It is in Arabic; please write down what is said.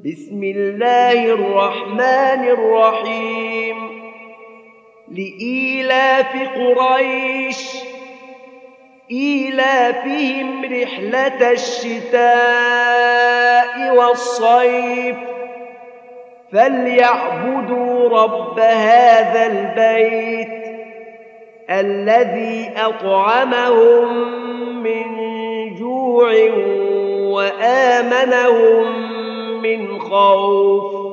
بسم الله الرحمن الرحيم لإيلاف قريش إيلافهم رحلة الشتاء والصيف فليعبدوا رب هذا البيت الذي أطعمهم من جوع وآمنهم من خوف